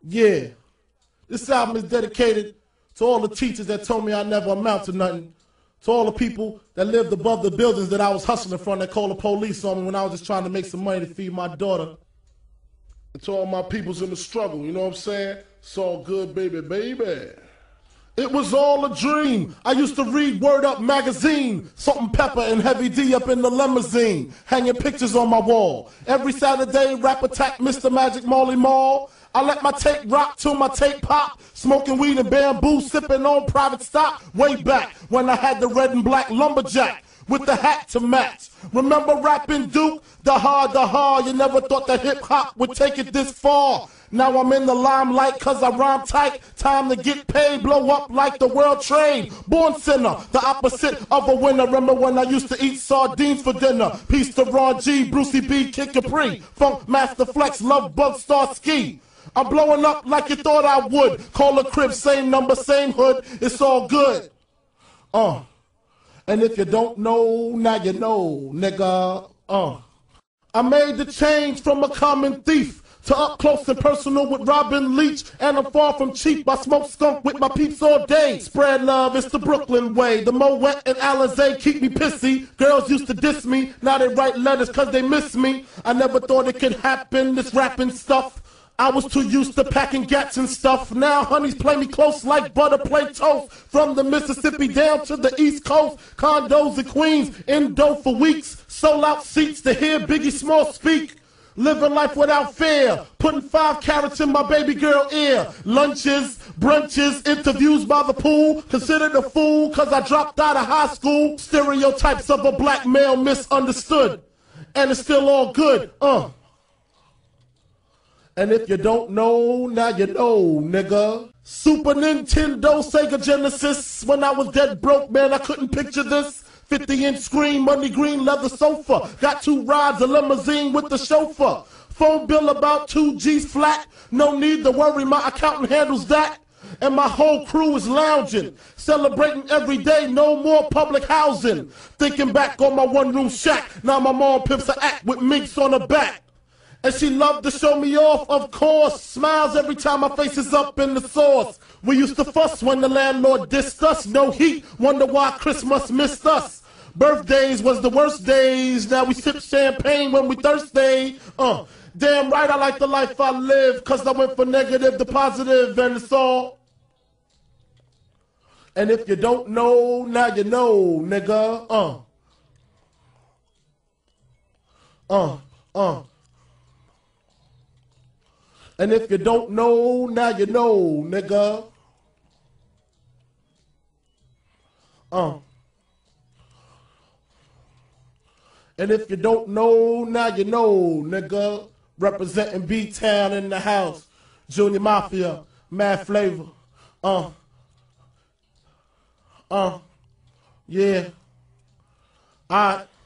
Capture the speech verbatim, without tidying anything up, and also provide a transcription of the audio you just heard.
Yeah. This album is dedicated to all the teachers that told me I never amount to nothing. To all the people that lived above the buildings that I was hustling from that called the police on me when I was just trying to make some money to feed my daughter. And to all my peoples in the struggle, you know what I'm saying? It's all good, baby, baby. It was all a dream. I used to read Word Up magazine, Salt and Pepper and Heavy D up in the limousine, hanging pictures on my wall. Every Saturday, Rap Attack, Mister Magic Marley Marl. I let my tape rock till my tape pop, smoking weed and bamboo, sipping on private stock. Way back when I had the red and black lumberjack with the hat to match. Remember rapping Duke? The hard, the hard. You never thought that hip hop would take it this far. Now I'm in the limelight cause I rhyme tight. Time to get paid, blow up like the world trade. Born sinner, the opposite of a winner. Remember when I used to eat sardines for dinner? Peace to Ron G, Brucey B, Kid Capri, Funk Master Flex, Love Bug, Star Ski. I'm blowing up like you thought I would. Call a crib, same number, same hood. It's all good. Uh. And if you don't know, now you know, nigga. Uh. I made the change from a common thief to up close and personal with Robin Leach. And I'm far from cheap. I smoke skunk with my peeps all day. Spread love, it's the Brooklyn way. The Moet and Alizé keep me pissy. Girls used to diss me. Now they write letters cause they miss me. I never thought it could happen, this rapping stuff. I was too used to packing gats and stuff. Now honeys play me close like butter play toast. From the Mississippi down to the East Coast. Condos in Queens, indo for weeks. Sold out seats to hear Biggie Small speak. Living life without fear. Putting five carats in my baby girl ear. Lunches, brunches, interviews by the pool. Considered a fool cause I dropped out of high school. Stereotypes of a black male misunderstood. And it's still all good, uh. And if you don't know, now you know, nigga. Super Nintendo, Sega Genesis. When I was dead broke, man, I couldn't picture this. fifty inch screen, money green leather sofa. Got two rides, a limousine with the chauffeur. Phone bill about two G's flat. No need to worry, my accountant handles that. And my whole crew is lounging, celebrating every day, no more public housing. Thinking back on my one room shack. Now my mom pimps a act with minks on her back. And she loved to show me off, of course. Smiles every time my face is up in the sauce. We used to fuss when the landlord dissed us. No heat, wonder why Christmas missed us. Birthdays was the worst days. Now we sip champagne when we thirsty. Uh, damn right I like the life I live. Cause I went from negative to positive and it's all. And if you don't know, now you know, nigga. Uh. Uh, uh. And if you don't know, now you know, nigga. Uh. And if you don't know, now you know, nigga. Representing B-Town in the house. Junior Mafia, Mad Flavor. Uh. Uh. Yeah. Alright.